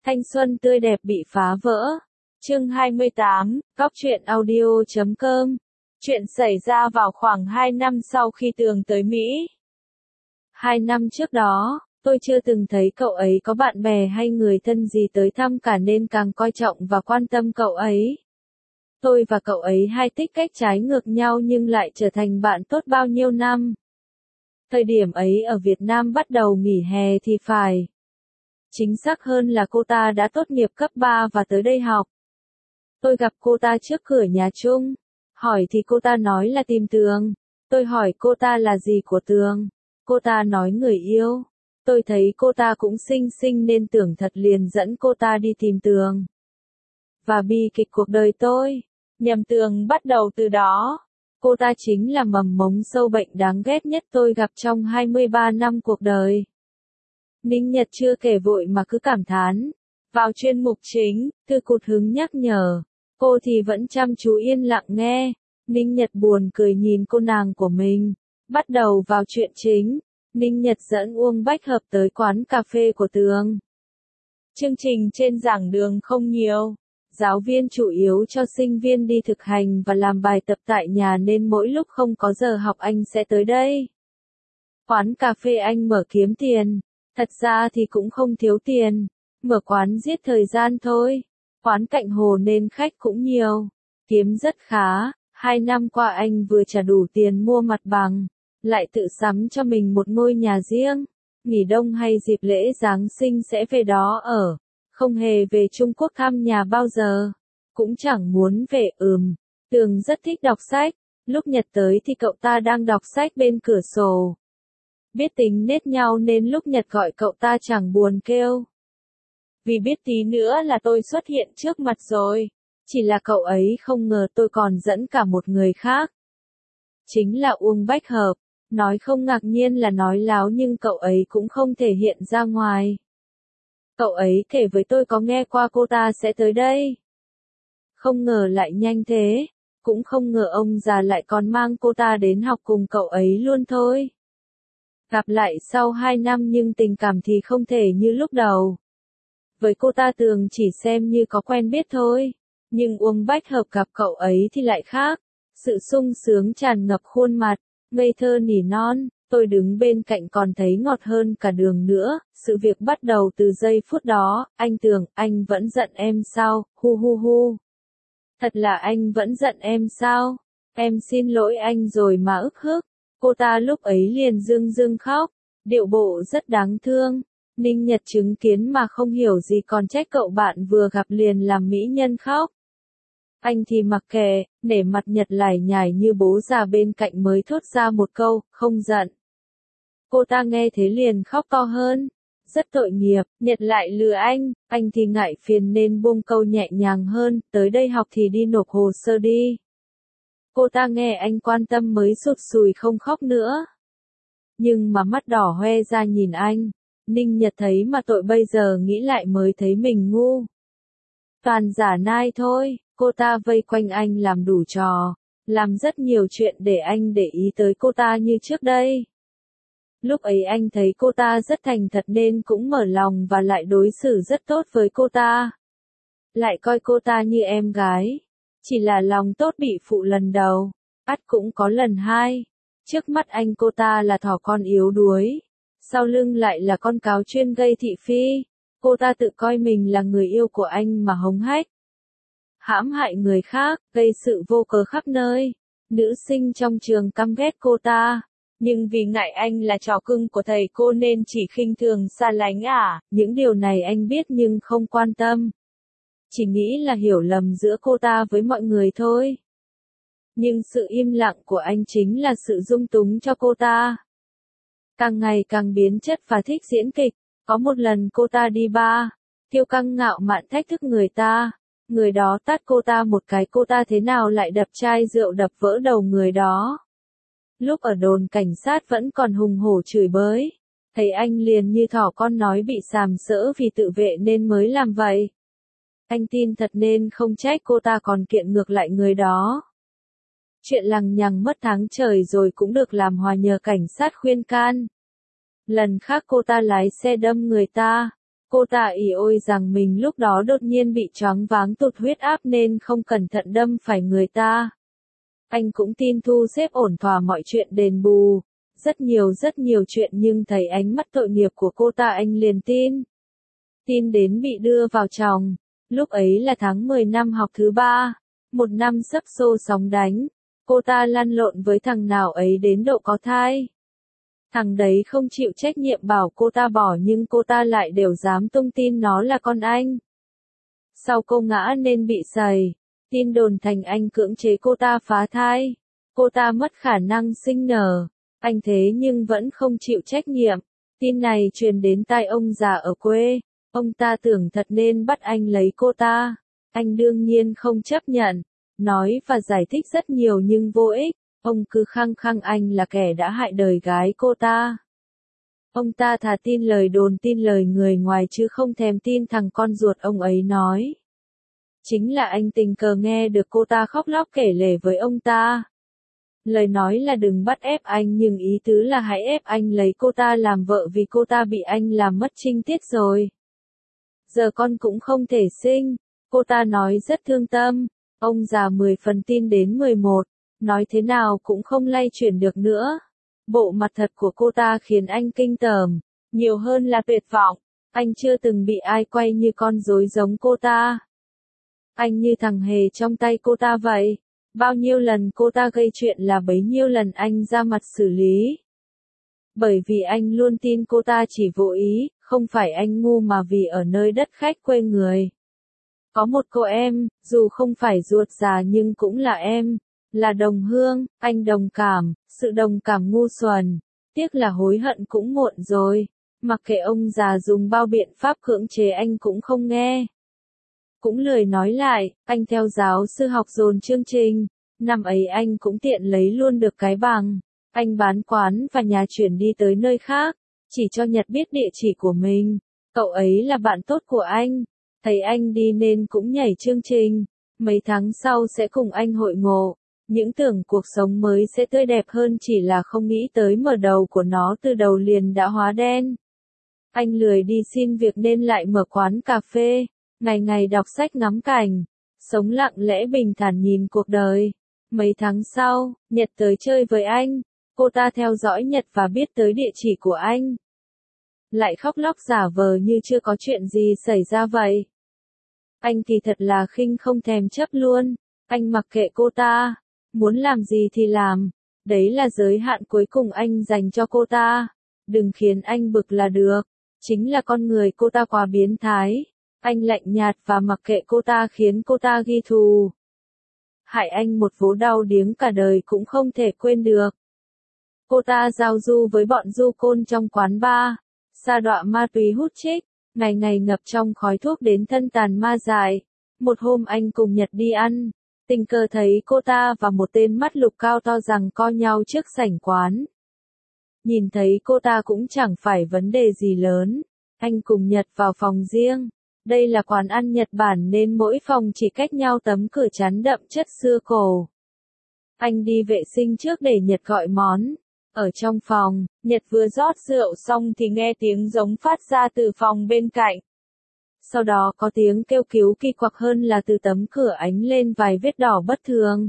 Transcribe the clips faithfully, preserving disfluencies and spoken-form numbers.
Thanh xuân tươi đẹp bị phá vỡ. Chương hai mươi tám, Góc truyện audio chấm com. Chuyện xảy ra vào khoảng hai năm sau khi Tường tới Mỹ. Hai năm trước đó, tôi chưa từng thấy cậu ấy có bạn bè hay người thân gì tới thăm cả nên càng coi trọng và quan tâm cậu ấy. Tôi và cậu ấy hai tích cách trái ngược nhau nhưng lại trở thành bạn tốt bao nhiêu năm. Thời điểm ấy ở Việt Nam bắt đầu nghỉ hè thì phải. Chính xác hơn là cô ta đã tốt nghiệp cấp ba và tới đây học. Tôi gặp cô ta trước cửa nhà chung. Hỏi thì cô ta nói là tìm Tường. Tôi hỏi cô ta là gì của Tường. Cô ta nói người yêu. Tôi thấy cô ta cũng xinh xinh nên tưởng thật liền dẫn cô ta đi tìm Tường. Và bi kịch cuộc đời tôi, nhầm Tường bắt đầu từ đó. Cô ta chính là mầm mống sâu bệnh đáng ghét nhất tôi gặp trong hai mươi ba năm cuộc đời. Ninh Nhật chưa kể vội mà cứ cảm thán. Vào chuyên mục chính, Thư cụt hứng nhắc nhở. Cô thì vẫn chăm chú yên lặng nghe. Ninh Nhật buồn cười nhìn cô nàng của mình. Bắt đầu vào chuyện chính. Ninh Nhật dẫn Uông Bách Hợp tới quán cà phê của Tường. Chương trình trên giảng đường không nhiều. Giáo viên chủ yếu cho sinh viên đi thực hành và làm bài tập tại nhà nên mỗi lúc không có giờ học anh sẽ tới đây. Quán cà phê anh mở kiếm tiền. Thật ra thì cũng không thiếu tiền. Mở quán giết thời gian thôi. Quán cạnh hồ nên khách cũng nhiều. Kiếm rất khá. Hai năm qua anh vừa trả đủ tiền mua mặt bằng. Lại tự sắm cho mình một ngôi nhà riêng. Nghỉ đông hay dịp lễ Giáng sinh sẽ về đó ở. Không hề về Trung Quốc thăm nhà bao giờ. Cũng chẳng muốn về ừm. Tường rất thích đọc sách. Lúc Nhật tới thì cậu ta đang đọc sách bên cửa sổ. Biết tính nết nhau nên lúc Nhật gọi cậu ta chẳng buồn kêu. Vì biết tí nữa là tôi xuất hiện trước mặt rồi. Chỉ là cậu ấy không ngờ tôi còn dẫn cả một người khác. Chính là Uông Bách Hợp. Nói không ngạc nhiên là nói láo nhưng cậu ấy cũng không thể hiện ra ngoài. Cậu ấy kể với tôi có nghe qua cô ta sẽ tới đây. Không ngờ lại nhanh thế. Cũng không ngờ ông già lại còn mang cô ta đến học cùng cậu ấy luôn thôi. Gặp lại sau hai năm nhưng tình cảm thì không thể như lúc đầu. Với cô ta Tường chỉ xem như có quen biết thôi. Nhưng Uông Bách Hợp gặp cậu ấy thì lại khác. Sự sung sướng tràn ngập khuôn mặt. Ngây thơ nỉ non. Tôi đứng bên cạnh còn thấy ngọt hơn cả đường nữa. Sự việc bắt đầu từ giây phút đó. Anh Tường, anh vẫn giận em sao? Hu hu hu. Thật là anh vẫn giận em sao? Em xin lỗi anh rồi mà ức hức. Cô ta lúc ấy liền rưng rưng khóc. Điệu bộ rất đáng thương. Ninh Nhật chứng kiến mà không hiểu gì còn trách cậu bạn vừa gặp liền làm mỹ nhân khóc. Anh thì mặc kệ, để mặt Nhật lải nhải như bố già bên cạnh mới thốt ra một câu, không giận. Cô ta nghe thế liền khóc to hơn. Rất tội nghiệp, Nhật lại lừa anh, anh thì ngại phiền nên buông câu nhẹ nhàng hơn, tới đây học thì đi nộp hồ sơ đi. Cô ta nghe anh quan tâm mới sụt sùi không khóc nữa. Nhưng mà mắt đỏ hoe ra nhìn anh. Ninh Nhật thấy mà tội bây giờ nghĩ lại mới thấy mình ngu. Toàn giả nai thôi, cô ta vây quanh anh làm đủ trò. Làm rất nhiều chuyện để anh để ý tới cô ta như trước đây. Lúc ấy anh thấy cô ta rất thành thật nên cũng mở lòng và lại đối xử rất tốt với cô ta. Lại coi cô ta như em gái. Chỉ là lòng tốt bị phụ lần đầu. Ắt cũng có lần hai. Trước mắt anh cô ta là thỏ con yếu đuối. Sau lưng lại là con cáo chuyên gây thị phi. Cô ta tự coi mình là người yêu của anh mà hống hách. Hãm hại người khác, gây sự vô cớ khắp nơi. Nữ sinh trong trường căm ghét cô ta. Nhưng vì ngại anh là trò cưng của thầy cô nên chỉ khinh thường xa lánh ả. Những điều này anh biết nhưng không quan tâm. Chỉ nghĩ là hiểu lầm giữa cô ta với mọi người thôi. Nhưng sự im lặng của anh chính là sự dung túng cho cô ta. Càng ngày càng biến chất và thích diễn kịch. Có một lần cô ta đi bar. Kiêu căng ngạo mạn thách thức người ta. Người đó tát cô ta một cái cô ta thế nào lại đập chai rượu đập vỡ đầu người đó. Lúc ở đồn cảnh sát vẫn còn hùng hổ chửi bới. Thấy anh liền như thỏ con nói bị sàm sỡ vì tự vệ nên mới làm vậy. Anh tin thật nên không trách cô ta còn kiện ngược lại người đó. Chuyện lằng nhằng mất tháng trời rồi cũng được làm hòa nhờ cảnh sát khuyên can. Lần khác cô ta lái xe đâm người ta. Cô ta ỉ ôi rằng mình lúc đó đột nhiên bị choáng váng tụt huyết áp nên không cẩn thận đâm phải người ta. Anh cũng tin thu xếp ổn thỏa mọi chuyện đền bù. Rất nhiều rất nhiều chuyện nhưng thấy ánh mắt tội nghiệp của cô ta anh liền tin. Tin đến bị đưa vào chồng. Lúc ấy là tháng mười năm học thứ ba. Một năm sấp xô sóng đánh. Cô ta lăn lộn với thằng nào ấy đến độ có thai. Thằng đấy không chịu trách nhiệm bảo cô ta bỏ nhưng cô ta lại đều dám tung tin nó là con anh. Sau cô ngã nên bị sẩy. Tin đồn thành anh cưỡng chế cô ta phá thai. Cô ta mất khả năng sinh nở. Anh thế nhưng vẫn không chịu trách nhiệm. Tin này truyền đến tai ông già ở quê. Ông ta tưởng thật nên bắt anh lấy cô ta. Anh đương nhiên không chấp nhận. Nói và giải thích rất nhiều nhưng vô ích. Ông cứ khăng khăng anh là kẻ đã hại đời gái cô ta. Ông ta thà tin lời đồn tin lời người ngoài chứ không thèm tin thằng con ruột ông ấy nói. Chính là anh tình cờ nghe được cô ta khóc lóc kể lể với ông ta. Lời nói là đừng bắt ép anh nhưng ý tứ là hãy ép anh lấy cô ta làm vợ vì cô ta bị anh làm mất trinh tiết rồi. Giờ con cũng không thể sinh. Cô ta nói rất thương tâm. Ông già mười phần tin đến mười một. Nói thế nào cũng không lay chuyển được nữa. Bộ mặt thật của cô ta khiến anh kinh tởm. Nhiều hơn là tuyệt vọng. Anh chưa từng bị ai quay như con rối giống cô ta. Anh như thằng hề trong tay cô ta vậy. Bao nhiêu lần cô ta gây chuyện là bấy nhiêu lần anh ra mặt xử lý. Bởi vì anh luôn tin cô ta chỉ vô ý, không phải anh ngu mà vì ở nơi đất khách quê người. Có một cô em, dù không phải ruột già nhưng cũng là em, là đồng hương, anh đồng cảm, sự đồng cảm ngu xuẩn. Tiếc là hối hận cũng muộn rồi. Mặc kệ ông già dùng bao biện pháp cưỡng chế anh cũng không nghe. Cũng lười nói lại, anh theo giáo sư học dồn chương trình. Năm ấy anh cũng tiện lấy luôn được cái bằng. Anh bán quán và nhà chuyển đi tới nơi khác. Chỉ cho Nhật biết địa chỉ của mình. Cậu ấy là bạn tốt của anh. Thấy anh đi nên cũng nhảy chương trình. Mấy tháng sau sẽ cùng anh hội ngộ. Những tưởng cuộc sống mới sẽ tươi đẹp hơn chỉ là không nghĩ tới mở đầu của nó từ đầu liền đã hóa đen. Anh lười đi xin việc nên lại mở quán cà phê. Ngày ngày đọc sách ngắm cảnh. Sống lặng lẽ bình thản nhìn cuộc đời. Mấy tháng sau, Nhật tới chơi với anh. Cô ta theo dõi Nhật và biết tới địa chỉ của anh. Lại khóc lóc giả vờ như chưa có chuyện gì xảy ra vậy. Anh thì thật là khinh không thèm chấp luôn. Anh mặc kệ cô ta. Muốn làm gì thì làm. Đấy là giới hạn cuối cùng anh dành cho cô ta. Đừng khiến anh bực là được. Chính là con người cô ta quá biến thái. Anh lạnh nhạt và mặc kệ cô ta khiến cô ta ghi thù. Hại anh một vố đau điếng cả đời cũng không thể quên được. Cô ta giao du với bọn du côn trong quán bar. Sa đọa ma túy hút chích. Ngày ngày ngập trong khói thuốc đến thân tàn ma dại. Một hôm anh cùng Nhật đi ăn. Tình cờ thấy cô ta và một tên mắt lục cao to rằng co nhau trước sảnh quán. Nhìn thấy cô ta cũng chẳng phải vấn đề gì lớn. Anh cùng Nhật vào phòng riêng. Đây là quán ăn Nhật Bản nên mỗi phòng chỉ cách nhau tấm cửa chắn đậm chất xưa cổ. Anh đi vệ sinh trước để Nhật gọi món. Ở trong phòng, Nhật vừa rót rượu xong thì nghe tiếng giống phát ra từ phòng bên cạnh. Sau đó có tiếng kêu cứu kỳ quặc hơn là từ tấm cửa ánh lên vài vết đỏ bất thường.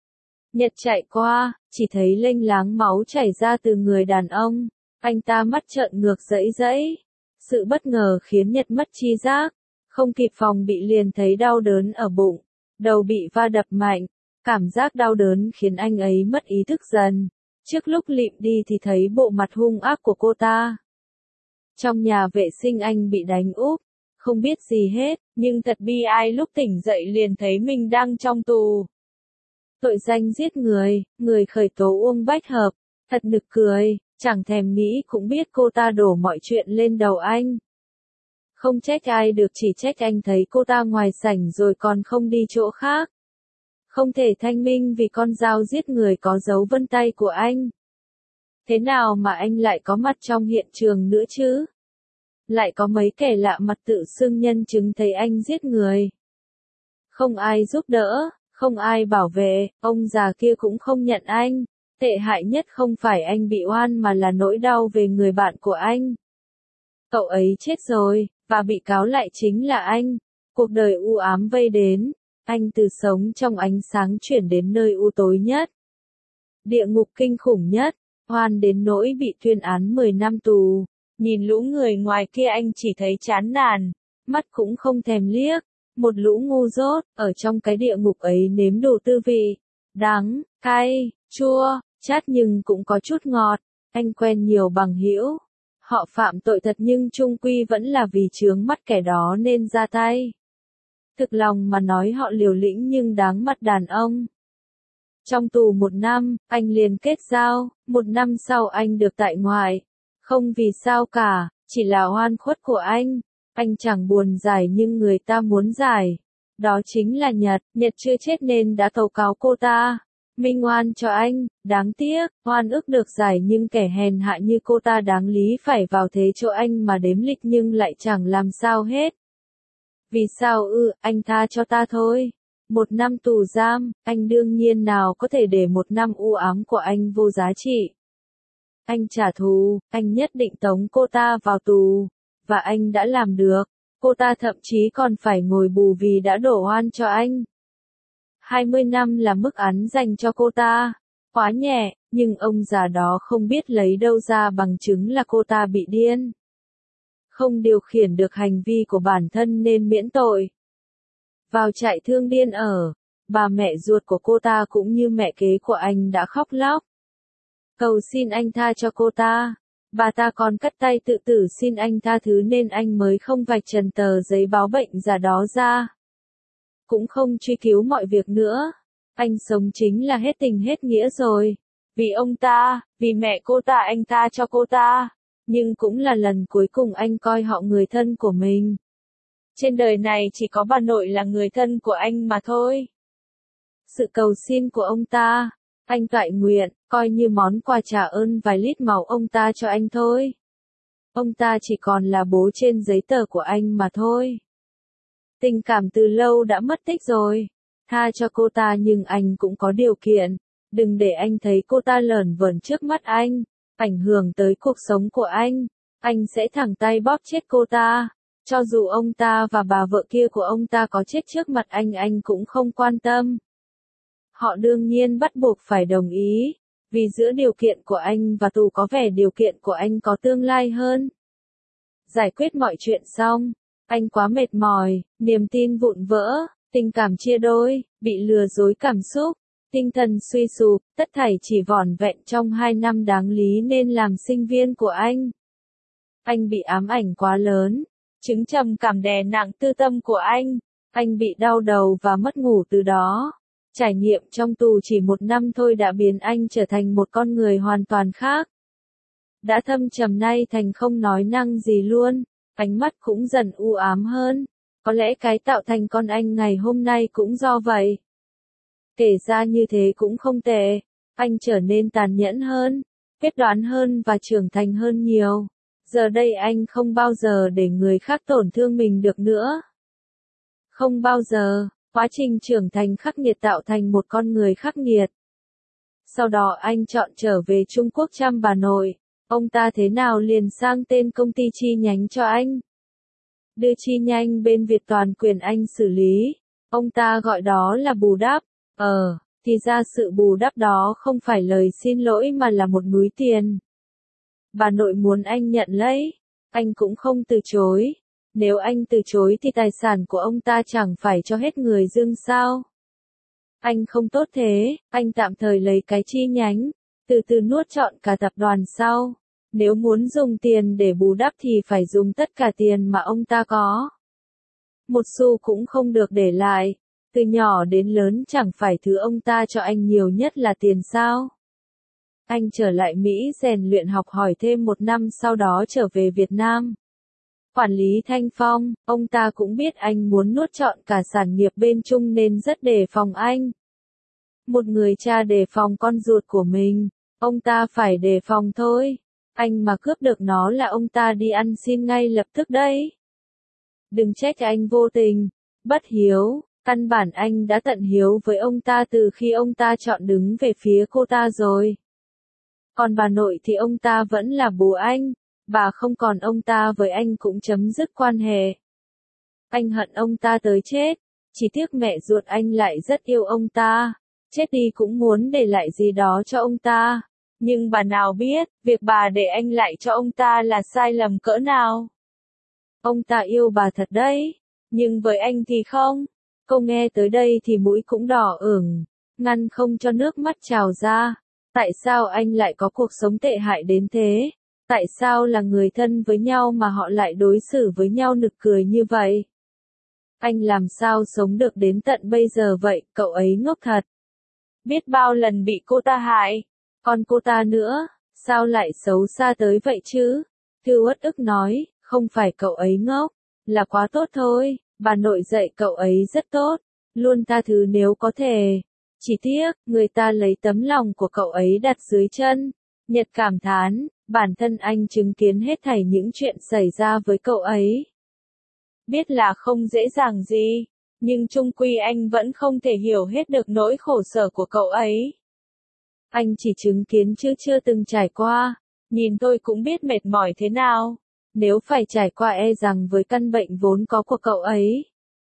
Nhật chạy qua, chỉ thấy lênh láng máu chảy ra từ người đàn ông. Anh ta mắt trợn ngược dẫy dẫy. Sự bất ngờ khiến Nhật mất tri giác. Không kịp phòng bị liền thấy đau đớn ở bụng. Đầu bị va đập mạnh. Cảm giác đau đớn khiến anh ấy mất ý thức dần. Trước lúc lịm đi thì thấy bộ mặt hung ác của cô ta. Trong nhà vệ sinh anh bị đánh úp. Không biết gì hết, nhưng thật bi ai lúc tỉnh dậy liền thấy mình đang trong tù. Tội danh giết người, người khởi tố Uông Bách Hợp. Thật nực cười, chẳng thèm nghĩ cũng biết cô ta đổ mọi chuyện lên đầu anh. Không trách ai được chỉ trách anh thấy cô ta ngoài sảnh rồi còn không đi chỗ khác. Không thể thanh minh vì con dao giết người có dấu vân tay của anh. Thế nào mà anh lại có mặt trong hiện trường nữa chứ? Lại có mấy kẻ lạ mặt tự xưng nhân chứng thấy anh giết người. Không ai giúp đỡ, không ai bảo vệ, ông già kia cũng không nhận anh. Tệ hại nhất không phải anh bị oan mà là nỗi đau về người bạn của anh. Cậu ấy chết rồi, và bị cáo lại chính là anh. Cuộc đời u ám vây đến, anh từ sống trong ánh sáng chuyển đến nơi u tối nhất. Địa ngục kinh khủng nhất, oan đến nỗi bị tuyên án mười năm tù. Nhìn lũ người ngoài kia anh chỉ thấy chán nản, mắt cũng không thèm liếc. Một lũ ngu dốt, ở trong cái địa ngục ấy nếm đủ tư vị. Đắng, cay, chua, chát nhưng cũng có chút ngọt. Anh quen nhiều bằng hữu. Họ phạm tội thật nhưng chung quy vẫn là vì chướng mắt kẻ đó nên ra tay. Thực lòng mà nói họ liều lĩnh nhưng đáng mặt đàn ông. Trong tù một năm, anh liền kết giao, một năm sau anh được tại ngoại. Không vì sao cả, chỉ là oan khuất của anh. Anh chẳng buồn giải nhưng người ta muốn giải. Đó chính là Nhật, Nhật chưa chết nên đã tố cáo cô ta. Minh oan cho anh, đáng tiếc, oan ức được giải nhưng kẻ hèn hạ như cô ta đáng lý phải vào thế chỗ anh mà đếm lịch nhưng lại chẳng làm sao hết. Vì sao ư, anh tha cho ta thôi. Một năm tù giam, anh đương nhiên nào có thể để một năm u ám của anh vô giá trị. Anh trả thù, anh nhất định tống cô ta vào tù. Và anh đã làm được, cô ta thậm chí còn phải ngồi bù vì đã đổ oan cho anh. hai mươi năm là mức án dành cho cô ta. Quá nhẹ, nhưng ông già đó không biết lấy đâu ra bằng chứng là cô ta bị điên. Không điều khiển được hành vi của bản thân nên miễn tội. Vào trại thương điên ở, bà mẹ ruột của cô ta cũng như mẹ kế của anh đã khóc lóc. Cầu xin anh tha cho cô ta. Bà ta còn cắt tay tự tử xin anh tha thứ nên anh mới không vạch trần tờ giấy báo bệnh giả đó ra. Cũng không truy cứu mọi việc nữa. Anh sống chính là hết tình hết nghĩa rồi. Vì ông ta, vì mẹ cô ta anh tha cho cô ta. Nhưng cũng là lần cuối cùng anh coi họ người thân của mình. Trên đời này chỉ có bà nội là người thân của anh mà thôi. Sự cầu xin của ông ta, anh toại nguyện, coi như món quà trả ơn vài lít máu ông ta cho anh thôi. Ông ta chỉ còn là bố trên giấy tờ của anh mà thôi. Tình cảm từ lâu đã mất tích rồi. Tha cho cô ta nhưng anh cũng có điều kiện. Đừng để anh thấy cô ta lởn vởn trước mắt anh, ảnh hưởng tới cuộc sống của anh. Anh sẽ thẳng tay bóp chết cô ta. Cho dù ông ta và bà vợ kia của ông ta có chết trước mặt anh anh cũng không quan tâm. Họ đương nhiên bắt buộc phải đồng ý, vì giữa điều kiện của anh và tù có vẻ điều kiện của anh có tương lai hơn. Giải quyết mọi chuyện xong, anh quá mệt mỏi, niềm tin vụn vỡ, tình cảm chia đôi, bị lừa dối cảm xúc, tinh thần suy sụp, tất thảy chỉ vỏn vẹn trong hai năm đáng lý nên làm sinh viên của anh. Anh bị ám ảnh quá lớn, chứng trầm cảm đè nặng tư tâm của anh, anh bị đau đầu và mất ngủ từ đó. Trải nghiệm trong tù chỉ một năm thôi đã biến anh trở thành một con người hoàn toàn khác. Đã thâm trầm nay thành không nói năng gì luôn, ánh mắt cũng dần u ám hơn. Có lẽ cái tạo thành con anh ngày hôm nay cũng do vậy. Kể ra như thế cũng không tệ, anh trở nên tàn nhẫn hơn, quyết đoán hơn và trưởng thành hơn nhiều. Giờ đây anh không bao giờ để người khác tổn thương mình được nữa. Không bao giờ. Quá trình trưởng thành khắc nghiệt tạo thành một con người khắc nghiệt. Sau đó anh chọn trở về Trung Quốc chăm bà nội. Ông ta thế nào liền sang tên công ty chi nhánh cho anh. Đưa chi nhánh bên Việt toàn quyền anh xử lý. Ông ta gọi đó là bù đắp. Ờ, thì ra sự bù đắp đó không phải lời xin lỗi mà là một núi tiền. Bà nội muốn anh nhận lấy. Anh cũng không từ chối. Nếu anh từ chối thì tài sản của ông ta chẳng phải cho hết người dưng sao? Anh không tốt thế, anh tạm thời lấy cái chi nhánh, từ từ nuốt trọn cả tập đoàn sau. Nếu muốn dùng tiền để bù đắp thì phải dùng tất cả tiền mà ông ta có. Một xu cũng không được để lại, từ nhỏ đến lớn chẳng phải thứ ông ta cho anh nhiều nhất là tiền sao? Anh trở lại Mỹ rèn luyện học hỏi thêm một năm sau đó trở về Việt Nam. Quản lý Thanh Phong, ông ta cũng biết anh muốn nuốt trọn cả sản nghiệp bên Trung nên rất đề phòng anh. Một người cha đề phòng con ruột của mình, ông ta phải đề phòng thôi. Anh mà cướp được nó là ông ta đi ăn xin ngay lập tức đấy. Đừng trách anh vô tình, bất hiếu, căn bản anh đã tận hiếu với ông ta từ khi ông ta chọn đứng về phía cô ta rồi. Còn bà nội thì ông ta vẫn là bố anh. Bà không còn ông ta với anh cũng chấm dứt quan hệ. Anh hận ông ta tới chết, chỉ tiếc mẹ ruột anh lại rất yêu ông ta, chết đi cũng muốn để lại gì đó cho ông ta. Nhưng bà nào biết, việc bà để anh lại cho ông ta là sai lầm cỡ nào. Ông ta yêu bà thật đấy, nhưng với anh thì không. Cô nghe tới đây thì mũi cũng đỏ ửng, ngăn không cho nước mắt trào ra. Tại sao anh lại có cuộc sống tệ hại đến thế? Tại sao là người thân với nhau mà họ lại đối xử với nhau nực cười như vậy? Anh làm sao sống được đến tận bây giờ vậy, cậu ấy ngốc thật. Biết bao lần bị cô ta hại, còn cô ta nữa, sao lại xấu xa tới vậy chứ? Thư uất ức nói, không phải cậu ấy ngốc, là quá tốt thôi, bà nội dạy cậu ấy rất tốt, luôn tha thứ nếu có thể. Chỉ tiếc, người ta lấy tấm lòng của cậu ấy đặt dưới chân. Nhật cảm thán, bản thân anh chứng kiến hết thảy những chuyện xảy ra với cậu ấy. Biết là không dễ dàng gì, nhưng chung quy anh vẫn không thể hiểu hết được nỗi khổ sở của cậu ấy. Anh chỉ chứng kiến chứ chưa từng trải qua, nhìn tôi cũng biết mệt mỏi thế nào, nếu phải trải qua e rằng với căn bệnh vốn có của cậu ấy.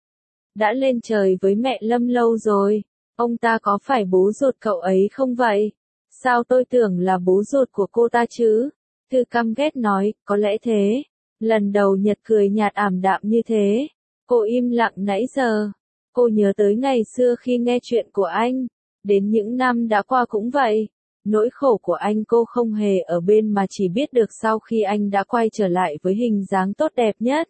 Đã lên trời với mẹ Lâm lâu rồi, ông ta có phải bố ruột cậu ấy không vậy? Sao tôi tưởng là bố ruột của cô ta chứ? Thư căm ghét nói, có lẽ thế. Lần đầu Nhật cười nhạt ảm đạm như thế. Cô im lặng nãy giờ. Cô nhớ tới ngày xưa khi nghe chuyện của anh. Đến những năm đã qua cũng vậy. Nỗi khổ của anh cô không hề ở bên mà chỉ biết được sau khi anh đã quay trở lại với hình dáng tốt đẹp nhất.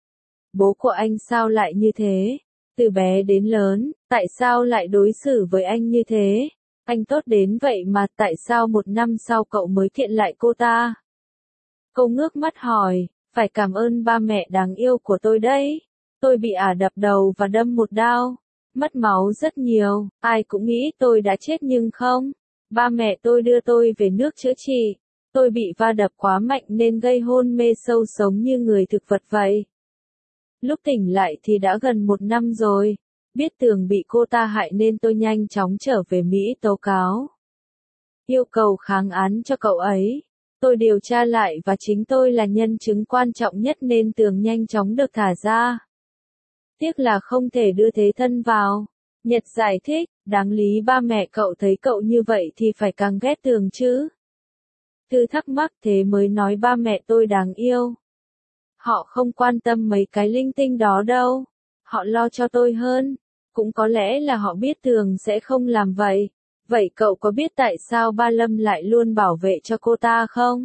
Bố của anh sao lại như thế? Từ bé đến lớn, tại sao lại đối xử với anh như thế? Anh tốt đến vậy mà tại sao một năm sau cậu mới kiện lại cô ta? Cô ngước mắt hỏi, phải cảm ơn ba mẹ đáng yêu của tôi đấy. Tôi bị ả đập đầu và đâm một đao. Mất máu rất nhiều, ai cũng nghĩ tôi đã chết nhưng không. Ba mẹ tôi đưa tôi về nước chữa trị. Tôi bị va đập quá mạnh nên gây hôn mê sâu sống như người thực vật vậy. Lúc tỉnh lại thì đã gần một năm rồi. Biết Tường bị cô ta hại nên tôi nhanh chóng trở về Mỹ tố cáo. Yêu cầu kháng án cho cậu ấy. Tôi điều tra lại và chính tôi là nhân chứng quan trọng nhất nên Tường nhanh chóng được thả ra. Tiếc là không thể đưa thế thân vào. Nhật giải thích, đáng lý ba mẹ cậu thấy cậu như vậy thì phải càng ghét Tường chứ. Thư thắc mắc thế mới nói ba mẹ tôi đáng yêu. Họ không quan tâm mấy cái linh tinh đó đâu. Họ lo cho tôi hơn. Cũng có lẽ là họ biết Tường sẽ không làm vậy. Vậy cậu có biết tại sao ba Lâm lại luôn bảo vệ cho cô ta không?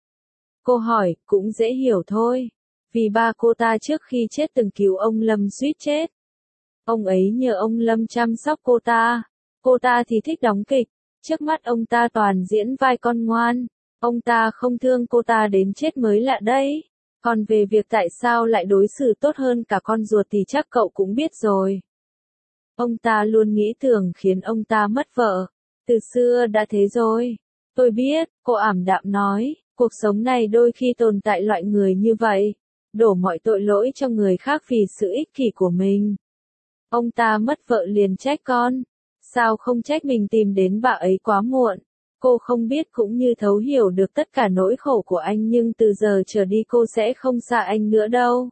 Cô hỏi, cũng dễ hiểu thôi. Vì ba cô ta trước khi chết từng cứu ông Lâm suýt chết. Ông ấy nhờ ông Lâm chăm sóc cô ta. Cô ta thì thích đóng kịch. Trước mắt ông ta toàn diễn vai con ngoan. Ông ta không thương cô ta đến chết mới lạ đấy. Còn về việc tại sao lại đối xử tốt hơn cả con ruột thì chắc cậu cũng biết rồi. Ông ta luôn nghĩ Tường khiến ông ta mất vợ. Từ xưa đã thế rồi. Tôi biết, cô ảm đạm nói, cuộc sống này đôi khi tồn tại loại người như vậy. Đổ mọi tội lỗi cho người khác vì sự ích kỷ của mình. Ông ta mất vợ liền trách con. Sao không trách mình tìm đến bà ấy quá muộn? Cô không biết cũng như thấu hiểu được tất cả nỗi khổ của anh nhưng từ giờ trở đi cô sẽ không xa anh nữa đâu.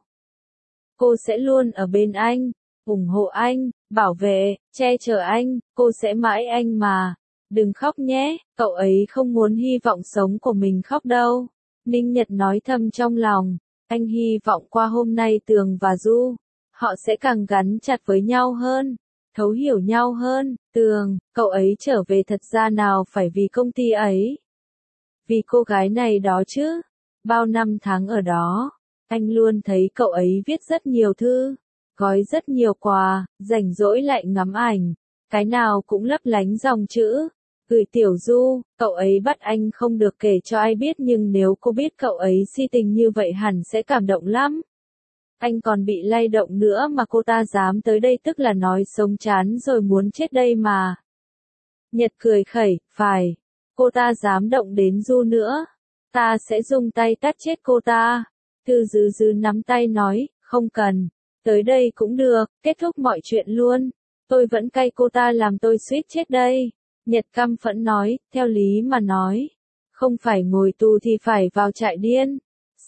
Cô sẽ luôn ở bên anh, ủng hộ anh, bảo vệ, che chở anh, cô sẽ mãi anh mà. Đừng khóc nhé, cậu ấy không muốn hy vọng sống của mình khóc đâu. Ninh Nhật nói thầm trong lòng, anh hy vọng qua hôm nay Tường và Du, họ sẽ càng gắn chặt với nhau hơn, thấu hiểu nhau hơn. Tường, cậu ấy trở về thật ra nào phải vì công ty ấy. Vì cô gái này đó chứ. Bao năm tháng ở đó, anh luôn thấy cậu ấy viết rất nhiều thư, gói rất nhiều quà, rảnh rỗi lại ngắm ảnh, cái nào cũng lấp lánh dòng chữ. Gửi Tiểu Du, cậu ấy bắt anh không được kể cho ai biết nhưng nếu cô biết cậu ấy si tình như vậy hẳn sẽ cảm động lắm. Anh còn bị lay động nữa mà cô ta dám tới đây tức là nói sống chán rồi muốn chết đây mà. Nhật cười khẩy, phải. Cô ta dám động đến Du nữa. Ta sẽ dùng tay tát chết cô ta. Thư Dư Dư nắm tay nói, không cần. Tới đây cũng được, kết thúc mọi chuyện luôn. Tôi vẫn cay cô ta làm tôi suýt chết đây. Nhật căm phẫn nói, theo lý mà nói. Không phải ngồi tù thì phải vào trại điên.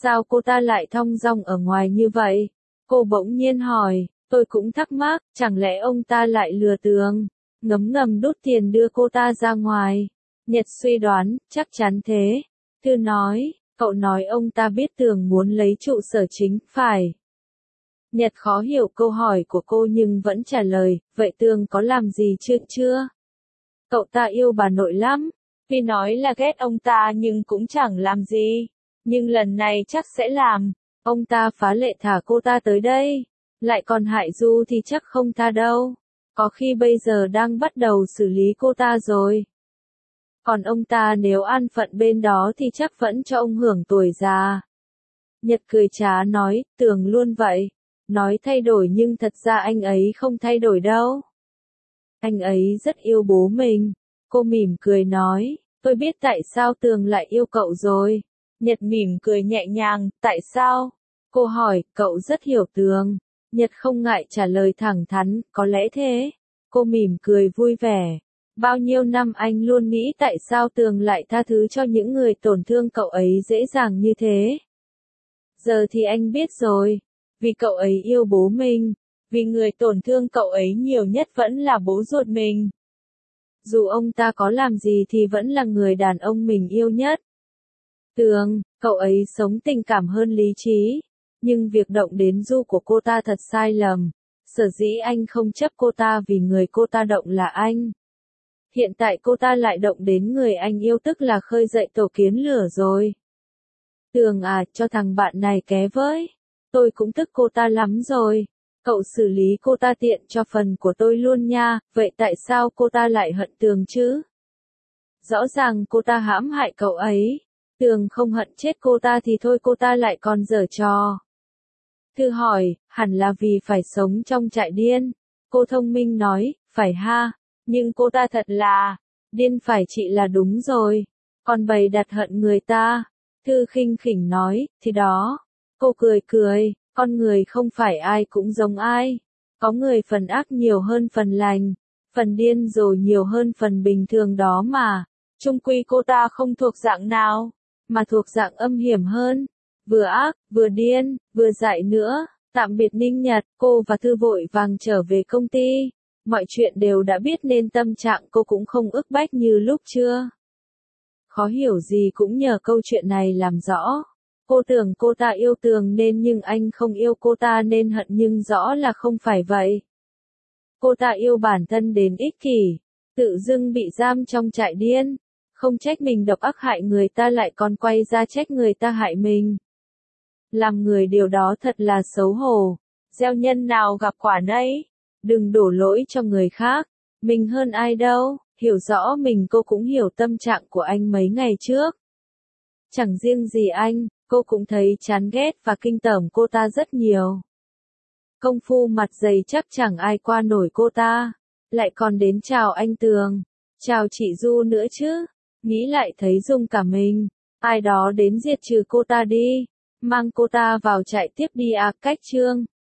Sao cô ta lại thong dong ở ngoài như vậy? Cô bỗng nhiên hỏi, tôi cũng thắc mắc, chẳng lẽ ông ta lại lừa Tường, ngấm ngầm đút tiền đưa cô ta ra ngoài. Nhật suy đoán, chắc chắn thế. Thư nói, cậu nói ông ta biết Tường muốn lấy trụ sở chính, phải? Nhật khó hiểu câu hỏi của cô nhưng vẫn trả lời, vậy Tường có làm gì chưa chưa? Cậu ta yêu bà nội lắm. Tuy nói là ghét ông ta nhưng cũng chẳng làm gì. Nhưng lần này chắc sẽ làm. Ông ta phá lệ thả cô ta tới đây. Lại còn hại Du thì chắc không tha đâu. Có khi bây giờ đang bắt đầu xử lý cô ta rồi. Còn ông ta nếu an phận bên đó thì chắc vẫn cho ông hưởng tuổi già. Nhật cười trá nói, Tường luôn vậy. Nói thay đổi nhưng thật ra anh ấy không thay đổi đâu. Anh ấy rất yêu bố mình. Cô mỉm cười nói, tôi biết tại sao Tường lại yêu cậu rồi. Nhật mỉm cười nhẹ nhàng, tại sao? Cô hỏi, cậu rất hiểu Tường. Nhật không ngại trả lời thẳng thắn, có lẽ thế. Cô mỉm cười vui vẻ. Bao nhiêu năm anh luôn nghĩ tại sao Tường lại tha thứ cho những người tổn thương cậu ấy dễ dàng như thế. Giờ thì anh biết rồi. Vì cậu ấy yêu bố mình. Vì người tổn thương cậu ấy nhiều nhất vẫn là bố ruột mình. Dù ông ta có làm gì thì vẫn là người đàn ông mình yêu nhất. Tường, cậu ấy sống tình cảm hơn lý trí. Nhưng việc động đến Du của cô ta thật sai lầm. Sở dĩ anh không chấp cô ta vì người cô ta động là anh. Hiện tại cô ta lại động đến người anh yêu tức là khơi dậy tổ kiến lửa rồi. Tường à, cho thằng bạn này ké với. Tôi cũng tức cô ta lắm rồi. Cậu xử lý cô ta tiện cho phần của tôi luôn nha, vậy tại sao cô ta lại hận Tường chứ? Rõ ràng cô ta hãm hại cậu ấy. Tường không hận chết cô ta thì thôi cô ta lại còn giở trò. Thư hỏi, hẳn là vì phải sống trong trại điên. Cô thông minh nói, phải ha, nhưng cô ta thật là, điên phải chị là đúng rồi. Còn bày đặt hận người ta. Thư khinh khỉnh nói, thì đó. Cô cười cười, con người không phải ai cũng giống ai. Có người phần ác nhiều hơn phần lành, phần điên rồi nhiều hơn phần bình thường đó mà. Chung quy cô ta không thuộc dạng nào, mà thuộc dạng âm hiểm hơn. Vừa ác, vừa điên, vừa dại nữa. Tạm biệt Ninh Nhật, cô và Thư vội vàng trở về công ty. Mọi chuyện đều đã biết nên tâm trạng cô cũng không ức bách như lúc chưa. Khó hiểu gì cũng nhờ câu chuyện này làm rõ. Cô tưởng cô ta yêu Tường nên nhưng anh không yêu cô ta nên hận nhưng rõ là không phải vậy. Cô ta yêu bản thân đến ích kỷ, tự dưng bị giam trong trại điên. Không trách mình độc ác hại người ta lại còn quay ra trách người ta hại mình. Làm người điều đó thật là xấu hổ. Gieo nhân nào gặp quả nấy. Đừng đổ lỗi cho người khác. Mình hơn ai đâu. Hiểu rõ mình cô cũng hiểu tâm trạng của anh mấy ngày trước. Chẳng riêng gì anh, cô cũng thấy chán ghét và kinh tởm cô ta rất nhiều. Công phu mặt dày chắc chẳng ai qua nổi cô ta. Lại còn đến chào anh Tường. Chào chị Du nữa chứ. Nghĩ lại thấy rung cả mình. Ai đó đến diệt trừ cô ta đi. Mang cô ta vào trại tiếp đi à cách chương.